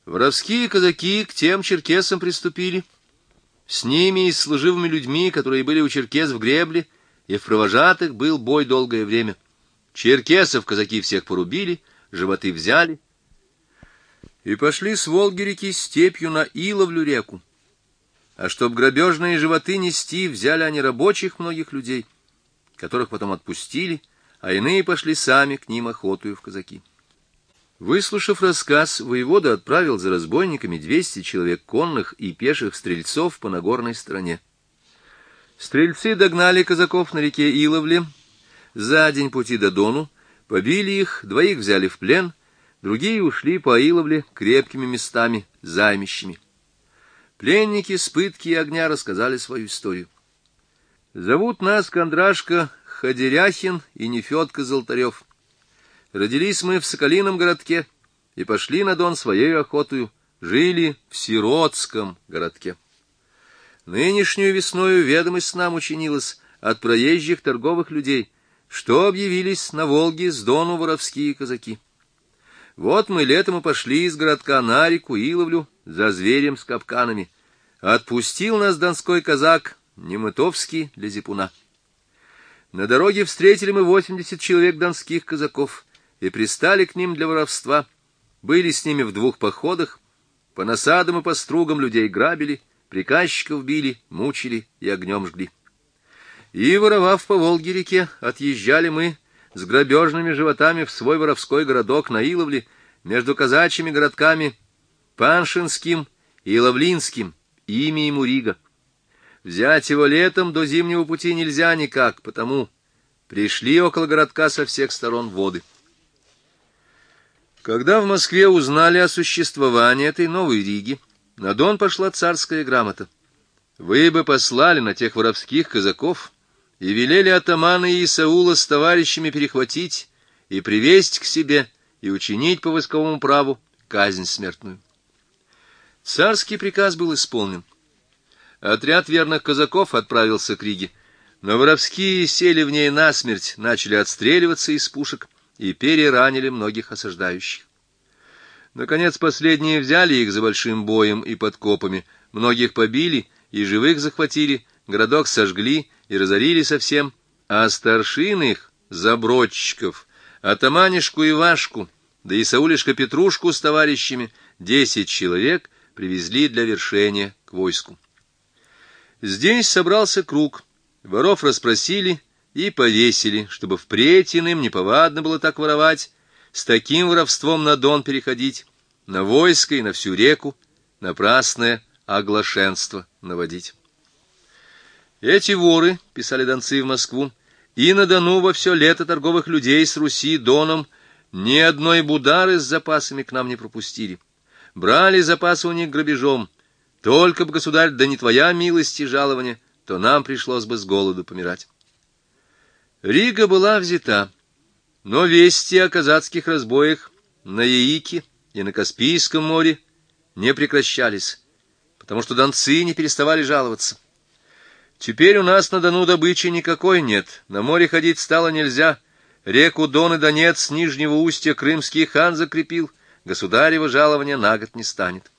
Воровские казаки к тем черкесам приступили. С ними и с служивыми людьми, которые были у черкес в гребле, и в провожатых был бой долгое время. Черкесов казаки всех порубили, животы взяли, и пошли с Волги-реки степью на Иловлю-реку. А чтоб грабежные животы нести, взяли они рабочих многих людей, которых потом отпустили, а иные пошли сами к ним охотою в казаки. Выслушав рассказ, воевода отправил за разбойниками 200 человек конных и пеших стрельцов по Нагорной стороне. Стрельцы догнали казаков на реке Иловле за день пути до Дону, побили их, 2 взяли в плен, другие ушли по Иловле крепкими местами, займищами. Пленники с пытки и огня рассказали свою историю. Зовут нас Кондрашка Ходеряхин и Нефедка Золотарев. Родились мы в Соколином городке и пошли на Дон своею охотою, жили в Сиротском городке. Нынешнюю весною ведомость нам учинилась от проезжих торговых людей, что объявились на Волге с Дону воровские казаки. Вот мы летом и пошли из городка на реку Иловлю за зверем с капканами. Отпустил нас донской казак Немытовский для зипуна. На дороге встретили мы 80 человек донских казаков и пристали к ним для воровства. Были с ними в 2 походах, по насадам и по стругам людей грабили, приказчиков били, мучили и огнем жгли. И, воровав по Волге-реке, отъезжали мы с грабежными животами в свой воровской городок на Иловле между казачьими городками Паншинским и Иловлинским, ими ему Рига. Взять его летом до зимнего пути нельзя никак, потому пришли около городка со всех сторон воды. Когда в Москве узнали о существовании этой новой Риги, на Дон пошла царская грамота. Вы бы послали на тех воровских казаков и велели атамана Исаула с товарищами перехватить и привезть к себе и учинить по войсковому праву казнь смертную. Царский приказ был исполнен. Отряд верных казаков отправился к Риге, но воровские сели в ней насмерть, начали отстреливаться из пушек и переранили многих осаждающих. Наконец последние взяли их за большим боем и подкопами, многих побили и живых захватили, городок сожгли и разорили совсем, а старшин их, забродчиков, атаманишку Ивашку, да Исаулишка Петрушку с товарищами, 10 человек привезли для вершения к войску. Здесь собрался круг, воров расспросили и повесили, чтобы впредь иным неповадно было так воровать, с таким воровством на Дон переходить, на войско и на всю реку напрасное оглашенство наводить. Эти воры, писали донцы в Москву, и на Дону во все лето торговых людей с Руси Доном ни одной будары с запасами к нам не пропустили. Брали запасы у них грабежом. Только б, государь, да не твоя милость и жалование, то нам пришлось бы с голоду помирать. Рига была взята, но вести о казацких разбоях на Яике и на Каспийском море не прекращались, потому что донцы не переставали жаловаться. Теперь у нас на Дону добычи никакой нет, на море ходить стало нельзя, реку Дон и Донец с нижнего устья крымский хан закрепил, государево жалование на год не станет.